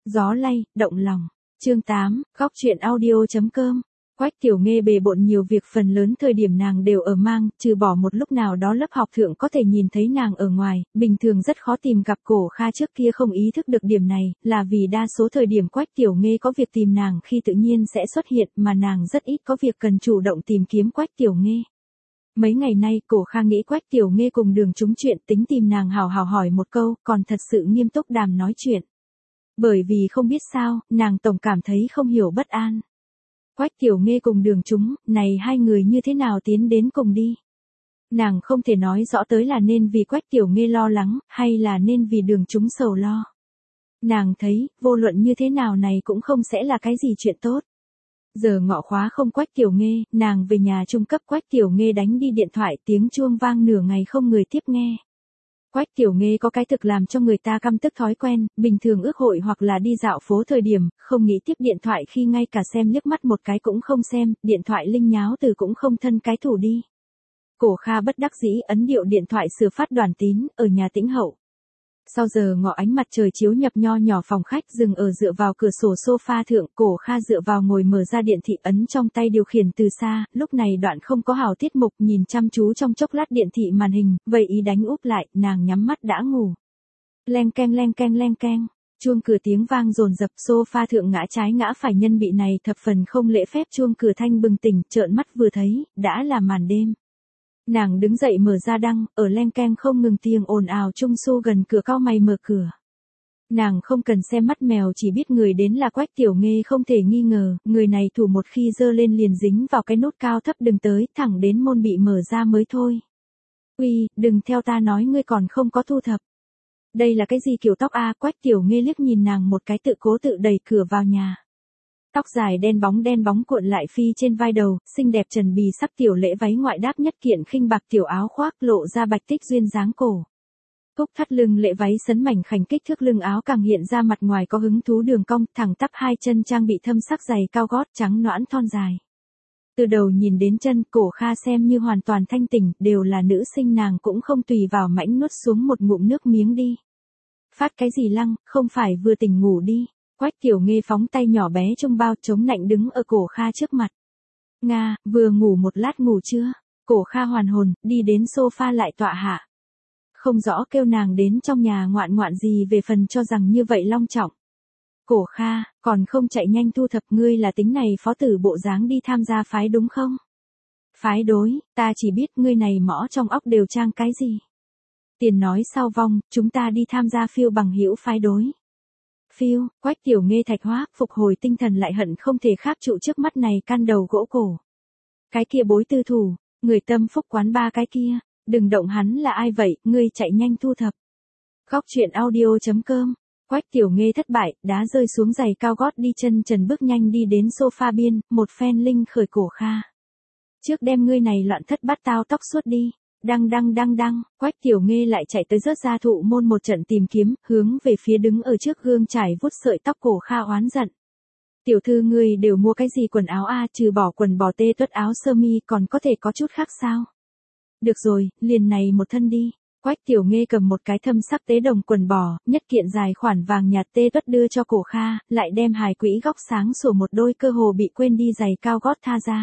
Gió lay, động lòng. Chương 8, góc truyện audio.com. Quách Tiểu Nghê bề bộn nhiều việc, phần lớn thời điểm nàng đều ở mang, trừ bỏ một lúc nào đó lớp học thượng có thể nhìn thấy nàng ở ngoài, bình thường rất khó tìm gặp Cổ Kha. Trước kia không ý thức được điểm này, là vì đa số thời điểm Quách Tiểu Nghê có việc tìm nàng khi tự nhiên sẽ xuất hiện, mà nàng rất ít có việc cần chủ động tìm kiếm Quách Tiểu Nghê. Mấy ngày nay Cổ Kha nghĩ Quách Tiểu Nghê cùng Đường trúng chuyện, tính tìm nàng hào hào hỏi một câu, còn thật sự nghiêm túc đàm nói chuyện. Bởi vì không biết sao, nàng tổng cảm thấy không hiểu bất an. Quách Tiểu Nghê cùng Đường trúng, này hai người như thế nào tiến đến cùng đi? Nàng không thể nói rõ tới là nên vì Quách Tiểu Nghê lo lắng, hay là nên vì Đường trúng sầu lo. Nàng thấy, vô luận như thế nào này cũng không sẽ là cái gì chuyện tốt. Giờ ngọ khóa không Quách Tiểu Nghê, nàng về nhà trung cấp Quách Tiểu Nghê đánh đi điện thoại, tiếng chuông vang nửa ngày không người tiếp nghe. Quách Tiểu Nghê có cái thực làm cho người ta căm tức thói quen, bình thường ước hội hoặc là đi dạo phố thời điểm, không nghĩ tiếp điện thoại khi ngay cả xem liếc mắt một cái cũng không xem, điện thoại linh nháo từ cũng không thân cái thủ đi. Cổ Kha bất đắc dĩ ấn điệu điện thoại sửa phát đoàn tín, ở nhà tĩnh hậu. Sau giờ ngọ ánh mặt trời chiếu nhập nho nhỏ phòng khách, dừng ở dựa vào cửa sổ sofa thượng, Cổ Kha dựa vào ngồi mở ra điện thị, ấn trong tay điều khiển từ xa, lúc này đoạn không có hào tiết mục, nhìn chăm chú trong chốc lát điện thị màn hình, vậy ý đánh úp lại, nàng nhắm mắt đã ngủ. Leng keng leng keng leng keng, chuông cửa tiếng vang dồn dập, sofa thượng ngã trái ngã phải nhân bị này thập phần không lễ phép chuông cửa thanh bừng tỉnh, trợn mắt vừa thấy, đã là màn đêm. Nàng đứng dậy mở ra đăng, ở leng keng không ngừng tiếng ồn ào Trung Su gần cửa cau mày mở cửa. Nàng không cần xem mắt mèo, chỉ biết người đến là Quách Tiểu Nghê không thể nghi ngờ, người này thủ một khi giơ lên liền dính vào cái nút cao thấp đừng tới, thẳng đến môn bị mở ra mới thôi. Uy, đừng theo ta nói ngươi còn không có thu thập. Đây là cái gì kiểu tóc a? Quách Tiểu Nghê liếc nhìn nàng một cái tự cố tự đẩy cửa vào nhà. Tóc dài đen bóng cuộn lại phi trên vai đầu, xinh đẹp trần bì sắc tiểu lễ váy ngoại đáp nhất kiện khinh bạc tiểu áo khoác lộ ra bạch tích duyên dáng cổ. Cúc thắt lưng lễ váy sấn mảnh khảnh kích thước lưng áo càng hiện ra mặt ngoài có hứng thú đường cong, thẳng tắp hai chân trang bị thâm sắc giày cao gót trắng nõn thon dài. Từ đầu nhìn đến chân, Cổ Kha xem như hoàn toàn thanh tỉnh, đều là nữ sinh nàng cũng không tùy vào mãnh nuốt xuống một ngụm nước miếng đi. Phát cái gì lăng, không phải vừa tỉnh ngủ đi. Quách Tiểu Nghê phóng tay nhỏ bé trong bao chống nạnh đứng ở Cổ Kha trước mặt. Nga, vừa ngủ một lát ngủ chưa? Cổ Kha hoàn hồn, đi đến sofa lại tọa hạ. Không rõ kêu nàng đến trong nhà ngoạn ngoạn gì về phần cho rằng như vậy long trọng. Cổ Kha, còn không chạy nhanh thu thập, ngươi là tính này phó tử bộ dáng đi tham gia phái đúng không? Phái đối, ta chỉ biết ngươi này mõ trong óc đều trang cái gì. Tiền nói sau vong, chúng ta đi tham gia phiêu bằng hữu phái đối. Phiêu, Quách Tiểu Nghê thạch hóa, phục hồi tinh thần lại hận không thể khác trụ trước mắt này can đầu gỗ cổ. Cái kia bối tư thủ, người tâm phúc quán ba cái kia, đừng động hắn là ai vậy, ngươi chạy nhanh thu thập. Góc truyện audio.com. Quách Tiểu Nghê thất bại, đá rơi xuống giày cao gót đi chân trần bước nhanh đi đến sofa biên, một phen linh khởi Cổ Kha. Trước đem ngươi này loạn thất bát tao tóc suốt đi. Đăng, Quách Tiểu Nghê lại chạy tới rớt ra thụ môn một trận tìm kiếm, hướng về phía đứng ở trước gương trải vuốt sợi tóc Cổ Kha oán giận. Tiểu thư ngươi đều mua cái gì quần áo a, trừ bỏ quần bò tê tuất áo sơ mi còn có thể có chút khác sao? Được rồi, liền này một thân đi. Quách Tiểu Nghê cầm một cái thâm sắc tế đồng quần bò, nhất kiện dài khoản vàng nhạt tê tuất đưa cho Cổ Kha, lại đem hài quỹ góc sáng sủa một đôi cơ hồ bị quên đi giày cao gót tha ra.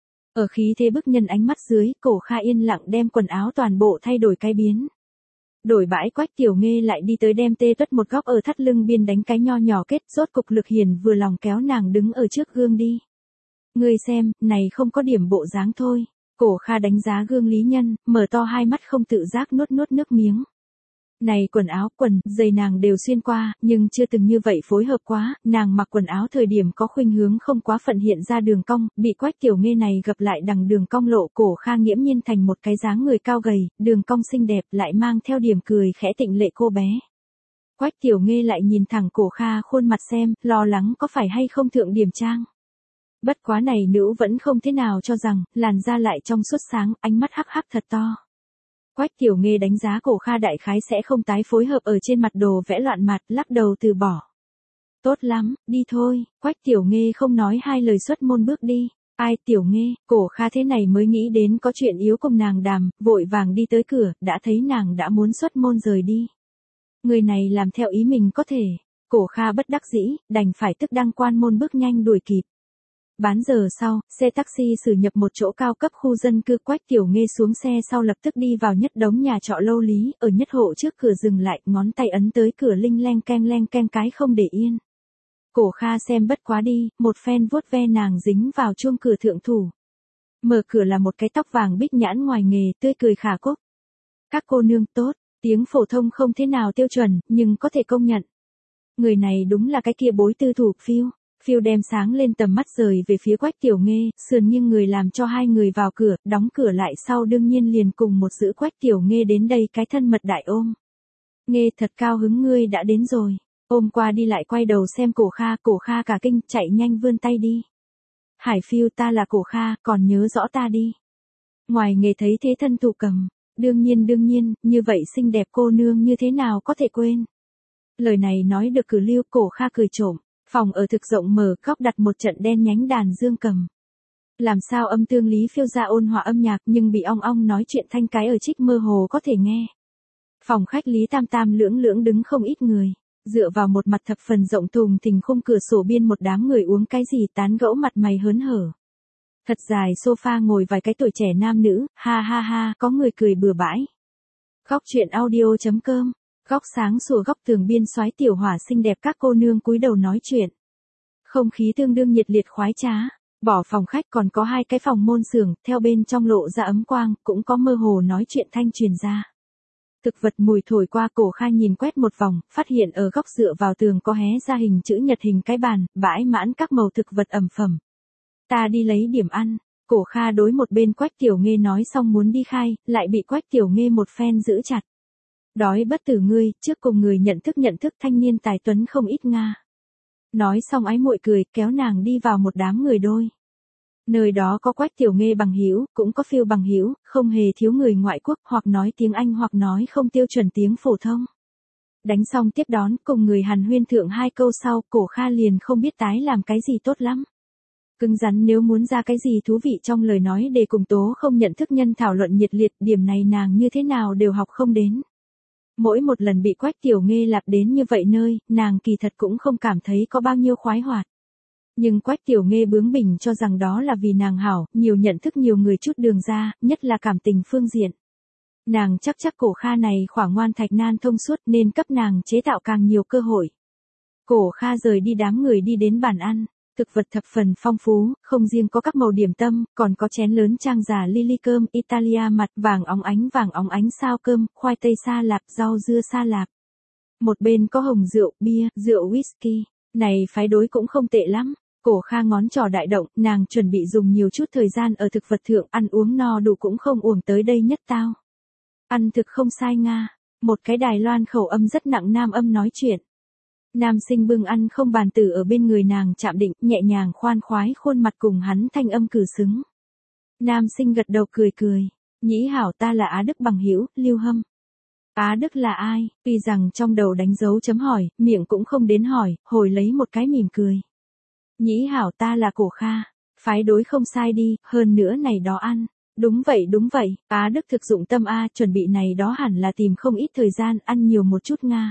Ở khí thế bức nhân ánh mắt dưới, Cổ Kha yên lặng đem quần áo toàn bộ thay đổi cái biến. Đổi bãi Quách Tiểu Nghê lại đi tới đem tê tuất một góc ở thắt lưng biên đánh cái nho nhỏ kết, rốt cục Lực Hiền vừa lòng kéo nàng đứng ở trước gương đi. Ngươi xem, này không có điểm bộ dáng thôi. Cổ Kha đánh giá gương lý nhân, mở to hai mắt không tự giác nuốt nước miếng. Này quần áo, quần, giày nàng đều xuyên qua, nhưng chưa từng như vậy phối hợp quá, nàng mặc quần áo thời điểm có khuynh hướng không quá phận hiện ra đường cong, bị Quách Tiểu Nghê này gặp lại đằng đường cong lộ. Cổ Kha nghiễm nhiên thành một cái dáng người cao gầy, đường cong xinh đẹp lại mang theo điểm cười khẽ tịnh lệ cô bé. Quách Tiểu Nghê lại nhìn thẳng Cổ Kha khuôn mặt xem, lo lắng có phải hay không thượng điểm trang. Bất quá này nữ vẫn không thế nào cho rằng, làn da lại trong suốt sáng, ánh mắt hắc hắc thật to. Quách Tiểu Nghê đánh giá Cổ Kha đại khái sẽ không tái phối hợp ở trên mặt đồ vẽ loạn mặt, lắc đầu từ bỏ. Tốt lắm, đi thôi. Quách Tiểu Nghê không nói hai lời xuất môn bước đi. Ai Tiểu Nghê, Cổ Kha thế này mới nghĩ đến có chuyện yếu cùng nàng đàm, vội vàng đi tới cửa, đã thấy nàng đã muốn xuất môn rời đi. Người này làm theo ý mình có thể. Cổ Kha bất đắc dĩ, đành phải tức đăng quan môn bước nhanh đuổi kịp. Bán giờ sau, xe taxi xử nhập một chỗ cao cấp khu dân cư. Quách Tiểu Nghê xuống xe sau lập tức đi vào nhất đống nhà trọ lâu lý, ở nhất hộ trước cửa dừng lại, ngón tay ấn tới cửa linh leng keng cái không để yên. Cổ Kha xem bất quá đi, một phen vuốt ve nàng dính vào chuông cửa thượng thủ. Mở cửa là một cái tóc vàng bích nhãn ngoài nghề, tươi cười khả cốc. Các cô nương tốt, tiếng phổ thông không thế nào tiêu chuẩn, nhưng có thể công nhận. Người này đúng là cái kia bối tư thủ Phiêu. Phiêu đem sáng lên tầm mắt rời về phía Quách Tiểu Nghê, sườn nghiêng người làm cho hai người vào cửa, đóng cửa lại sau đương nhiên liền cùng một giữ Quách Tiểu Nghê đến đây cái thân mật đại ôm. Nghê thật cao hứng ngươi đã đến rồi. Ôm qua đi lại quay đầu xem Cổ Kha cả kinh chạy nhanh vươn tay đi. Hải Phiêu ta là Cổ Kha, còn nhớ rõ ta đi. Ngoài nghề thấy thế thân thụ cầm, đương nhiên, như vậy xinh đẹp cô nương như thế nào có thể quên. Lời này nói được cử lưu. Cổ Kha cười trộm. Phòng ở thực rộng mở, góc đặt một trận đen nhánh đàn dương cầm. Làm sao âm tương Lý Phiêu ra ôn hòa âm nhạc nhưng bị ong ong nói chuyện thanh cái ở trích mơ hồ có thể nghe. Phòng khách Lý Tam Tam lưỡng đứng không ít người, dựa vào một mặt thập phần rộng thùng thình khung cửa sổ biên một đám người uống cái gì tán gẫu mặt mày hớn hở. Thật dài sofa ngồi vài cái tuổi trẻ nam nữ, ha, có người cười bừa bãi. Góc truyện audio.com. Góc sáng sủa góc tường biên soái tiểu hỏa xinh đẹp các cô nương cúi đầu nói chuyện. Không khí tương đương nhiệt liệt khoái trá. Bỏ phòng khách còn có hai cái phòng môn xưởng, theo bên trong lộ ra ấm quang, cũng có mơ hồ nói chuyện thanh truyền ra. Thực vật mùi thổi qua. Cổ Kha nhìn quét một vòng, phát hiện ở góc dựa vào tường có hé ra hình chữ nhật hình cái bàn, bãi mãn các màu thực vật ẩm phẩm. Ta đi lấy điểm ăn. Cổ Kha đối một bên Quách Tiểu Nghê nói xong muốn đi khai, lại bị Quách Tiểu Nghê một phen giữ chặt. Đói bất tử ngươi, trước cùng người nhận thức thanh niên tài tuấn không ít nga. Nói xong ái muội cười, kéo nàng đi vào một đám người đôi. Nơi đó có Quách Tiểu Nghê bằng hữu, cũng có Phiêu bằng hữu, không hề thiếu người ngoại quốc, hoặc nói tiếng Anh hoặc nói không tiêu chuẩn tiếng phổ thông. Đánh xong tiếp đón, cùng người hàn huyên thượng hai câu sau, Cổ Kha liền không biết tái làm cái gì tốt lắm. Cứng rắn nếu muốn ra cái gì thú vị trong lời nói để cùng tố không nhận thức nhân thảo luận nhiệt liệt, điểm này nàng như thế nào đều học không đến. Mỗi một lần bị Quách Tiểu Nghê lặp đến như vậy nơi, nàng kỳ thật cũng không cảm thấy có bao nhiêu khoái hoạt. Nhưng Quách Tiểu Nghê bướng bỉnh cho rằng đó là vì nàng hảo, nhiều nhận thức nhiều người chút đường ra, nhất là cảm tình phương diện. Nàng chắc Cổ Kha này khỏa ngoan thạch nan thông suốt nên cấp nàng chế tạo càng nhiều cơ hội. Cổ Kha rời đi đám người đi đến bàn ăn. Thực vật thập phần phong phú, không riêng có các màu điểm tâm, còn có chén lớn trang già ly cơm Italia mặt vàng óng ánh sao cơm, khoai tây sa lạp, rau dưa sa lạp. Một bên có hồng rượu, bia, rượu whisky, này phái đối cũng không tệ lắm. Cổ Kha ngón trỏ đại động, nàng chuẩn bị dùng nhiều chút thời gian ở thực vật thượng, ăn uống no đủ cũng không uổng tới đây nhất tao. Ăn thực không sai nga, một cái Đài Loan khẩu âm rất nặng nam âm nói chuyện. Nam sinh bưng ăn không bàn tử ở bên người nàng chạm định, nhẹ nhàng khoan khoái khuôn mặt cùng hắn thanh âm cử xứng. Nam sinh gật đầu cười. Nhĩ hảo ta là Á Đức bằng hữu, Lưu Hâm. Á Đức là ai? Tuy rằng trong đầu đánh dấu chấm hỏi, miệng cũng không đến hỏi, hồi lấy một cái mỉm cười. Nhĩ hảo ta là Cổ Kha. Phái đối không sai đi, hơn nữa này đó ăn. Đúng vậy, Á Đức thực dụng tâm A, chuẩn bị này đó hẳn là tìm không ít thời gian, ăn nhiều một chút nga.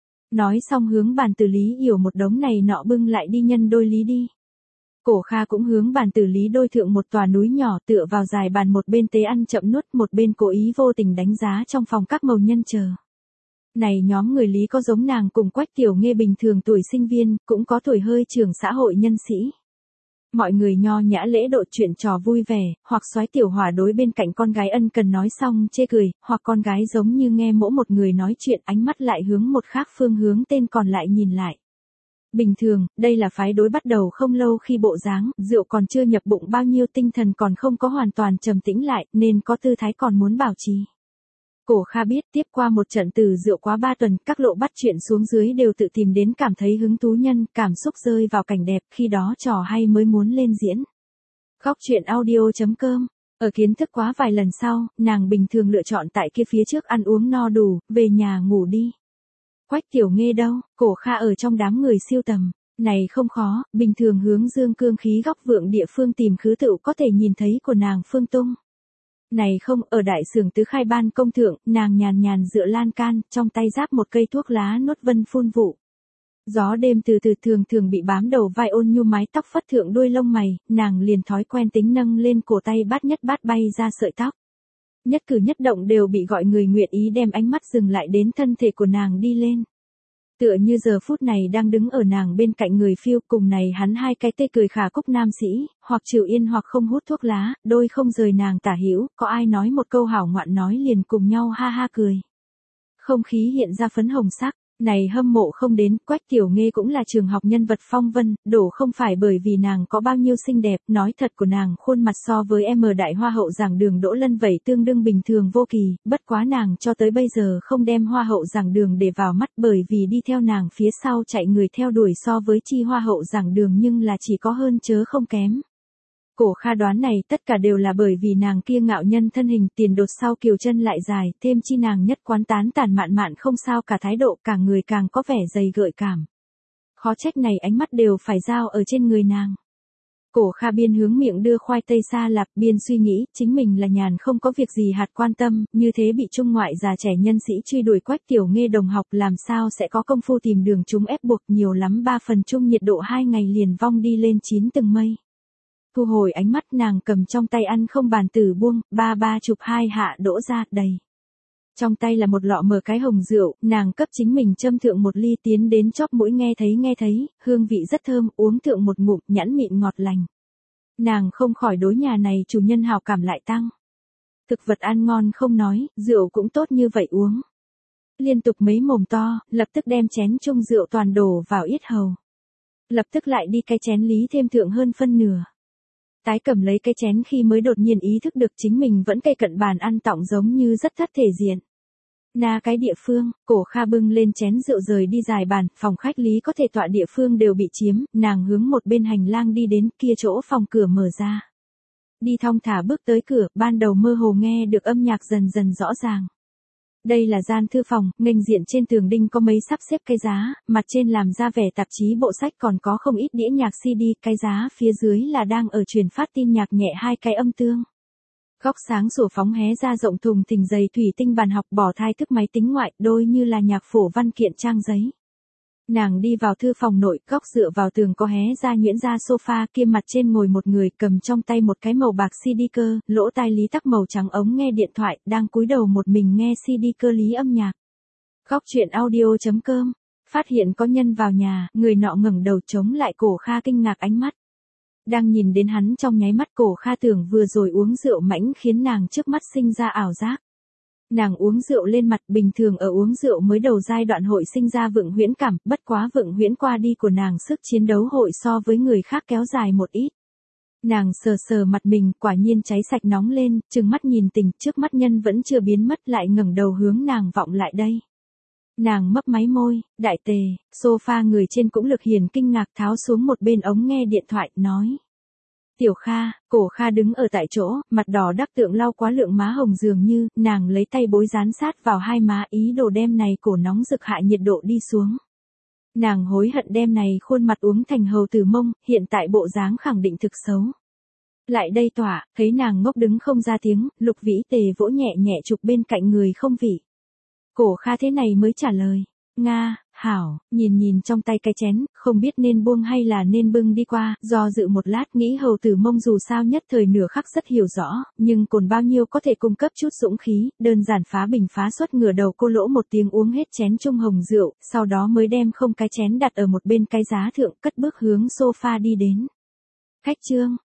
Nói xong hướng bàn tử Lý Yểu một đống này nọ bưng lại đi nhân đôi lý đi. Cổ Kha cũng hướng bàn tử Lý đôi thượng một tòa núi nhỏ tựa vào dài bàn, một bên tế ăn chậm nuốt, một bên cố ý vô tình đánh giá trong phòng các màu nhân chờ. Này nhóm người Lý có giống nàng cùng Quách Tiểu Nghê bình thường tuổi sinh viên, cũng có tuổi hơi trưởng xã hội nhân sĩ. Mọi người nho nhã lễ độ chuyện trò vui vẻ, hoặc soái tiểu hỏa đối bên cạnh con gái ân cần nói xong chê cười, hoặc con gái giống như nghe mỗi một người nói chuyện ánh mắt lại hướng một khác phương hướng tên còn lại nhìn lại. Bình thường, đây là phái đối bắt đầu không lâu khi bộ dáng, rượu còn chưa nhập bụng bao nhiêu, tinh thần còn không có hoàn toàn trầm tĩnh lại, nên có tư thái còn muốn bảo trì. Cổ Kha biết tiếp qua một trận từ rượu quá 3 tuần, các lộ bắt chuyện xuống dưới đều tự tìm đến cảm thấy hứng thú nhân, cảm xúc rơi vào cảnh đẹp, khi đó trò hay mới muốn lên diễn. Góc truyện audio.com. Ở kiến thức quá vài lần sau, nàng bình thường lựa chọn tại kia phía trước ăn uống no đủ, về nhà ngủ đi. Quách Tiểu Nghê đâu? Cổ Kha ở trong đám người siêu tầm. Này không khó, bình thường hướng dương cương khí góc vượng địa phương tìm khứ tựu có thể nhìn thấy của nàng phương tung. Này không, ở đại sưởng tứ khai ban công thượng, nàng nhàn dựa lan can, trong tay giáp một cây thuốc lá nốt vân phun vụ. Gió đêm từ từ thường thường bị bám đầu vai ôn nhu mái tóc phất thượng đuôi lông mày, nàng liền thói quen tính nâng lên cổ tay bát bay ra sợi tóc. Nhất cử nhất động đều bị gọi người nguyện ý đem ánh mắt dừng lại đến thân thể của nàng đi lên. Tựa như giờ phút này đang đứng ở nàng bên cạnh người phiêu, cùng này hắn hai cái tê cười khả cúc nam sĩ, hoặc chịu yên hoặc không hút thuốc lá, đôi không rời nàng tả hữu, có ai nói một câu hảo ngoạn nói liền cùng nhau ha ha cười. Không khí hiện ra phấn hồng sắc, này hâm mộ không đến, Quách Tiểu Nghê cũng là trường học nhân vật phong vân, đổ không phải bởi vì nàng có bao nhiêu xinh đẹp, nói thật của nàng khuôn mặt so với em đại hoa hậu giảng đường Đỗ Lân Vẩy tương đương bình thường vô kỳ, bất quá nàng cho tới bây giờ không đem hoa hậu giảng đường để vào mắt bởi vì đi theo nàng phía sau chạy người theo đuổi so với chi hoa hậu giảng đường nhưng là chỉ có hơn chớ không kém. Cổ Kha đoán này tất cả đều là bởi vì nàng kia ngạo nhân thân hình tiền đột sau kiều chân lại dài, thêm chi nàng nhất quán tán tàn mạn mạn không sao cả thái độ cả người càng có vẻ dày gợi cảm. Khó trách này ánh mắt đều phải giao ở trên người nàng. Cổ Kha biên hướng miệng đưa khoai tây xa lạp biên suy nghĩ chính mình là nhàn không có việc gì hạt quan tâm, như thế bị trung ngoại già trẻ nhân sĩ truy đuổi Quách Tiểu Nghê đồng học làm sao sẽ có công phu tìm đường chúng ép buộc nhiều lắm 3 phần chung nhiệt độ 2 ngày liền vong đi lên 9 tầng mây. Thu hồi ánh mắt nàng cầm trong tay ăn không bàn tử buông, ba chụp hai hạ đổ ra đầy. Trong tay là một lọ mở cái hồng rượu, nàng cấp chính mình châm thượng một ly tiến đến chóp mũi nghe thấy, hương vị rất thơm, uống thượng một ngụm nhẵn mịn ngọt lành. Nàng không khỏi đối nhà này chủ nhân hào cảm lại tăng. Thực vật ăn ngon không nói, rượu cũng tốt như vậy uống. Liên tục mấy mồm to, lập tức đem chén chung rượu toàn đổ vào yết hầu. Lập tức lại đi cái chén lý thêm thượng hơn phân nửa. Tái cầm lấy cái chén khi mới đột nhiên ý thức được chính mình vẫn cây cận bàn ăn tọng giống như rất thất thể diện. Na cái địa phương, Cổ Kha bưng lên chén rượu rời đi dài bàn, phòng khách lý có thể tọa địa phương đều bị chiếm, nàng hướng một bên hành lang đi đến kia chỗ phòng cửa mở ra. Đi thong thả bước tới cửa, ban đầu mơ hồ nghe được âm nhạc dần dần rõ ràng. Đây là gian thư phòng, nghênh diện trên tường đinh có mấy sắp xếp cái giá, mặt trên làm ra vẻ tạp chí bộ sách còn có không ít đĩa nhạc CD, cái giá phía dưới là đang ở truyền phát tin nhạc nhẹ hai cái âm tương. Góc sáng sủa phóng hé ra rộng thùng thình dày thủy tinh bàn học bỏ thai thức máy tính ngoại, đôi như là nhạc phổ văn kiện trang giấy. Nàng đi vào thư phòng nội, góc dựa vào tường có hé ra nhuyễn ra sofa, kia mặt trên ngồi một người cầm trong tay một cái màu bạc CD cơ, lỗ tai lý tắc màu trắng ống nghe điện thoại, đang cúi đầu một mình nghe CD cơ lý âm nhạc. Góc truyện audio.com, phát hiện có nhân vào nhà, người nọ ngẩng đầu chống lại Cổ Kha kinh ngạc ánh mắt. Đang nhìn đến hắn trong nháy mắt Cổ Kha tưởng vừa rồi uống rượu mãnh khiến nàng trước mắt sinh ra ảo giác. Nàng uống rượu lên mặt bình thường ở uống rượu mới đầu giai đoạn hội sinh ra vượng huyễn cảm, bất quá vượng huyễn qua đi của nàng sức chiến đấu hội so với người khác kéo dài một ít. Nàng sờ sờ mặt mình quả nhiên cháy sạch nóng lên, trừng mắt nhìn tình trước mắt nhân vẫn chưa biến mất lại ngẩng đầu hướng nàng vọng lại đây. Nàng mấp máy môi, đại tề, sofa người trên cũng lực hiền kinh ngạc tháo xuống một bên ống nghe điện thoại, nói. Tiểu Kha, Cổ Kha đứng ở tại chỗ, mặt đỏ đắc tượng lau quá lượng má hồng dường như, nàng lấy tay bối dán sát vào hai má ý đồ đem này cổ nóng rực hạ nhiệt độ đi xuống. Nàng hối hận đem này khuôn mặt uống thành hầu tử mông, hiện tại bộ dáng khẳng định thực xấu. Lại đây tỏa, thấy nàng ngốc đứng không ra tiếng, Lục Vĩ Tề vỗ nhẹ nhẹ chụp bên cạnh người không vị. Cổ Kha thế này mới trả lời, Nga, hảo, nhìn trong tay cái chén, không biết nên buông hay là nên bưng đi qua, do dự một lát nghĩ hầu tử mông dù sao nhất thời nửa khắc rất hiểu rõ, nhưng cồn bao nhiêu có thể cung cấp chút dũng khí, đơn giản phá bình phá xuất ngửa đầu cô lỗ một tiếng uống hết chén chung hồng rượu, sau đó mới đem không cái chén đặt ở một bên cái giá thượng cất bước hướng sofa đi đến. Khách trương,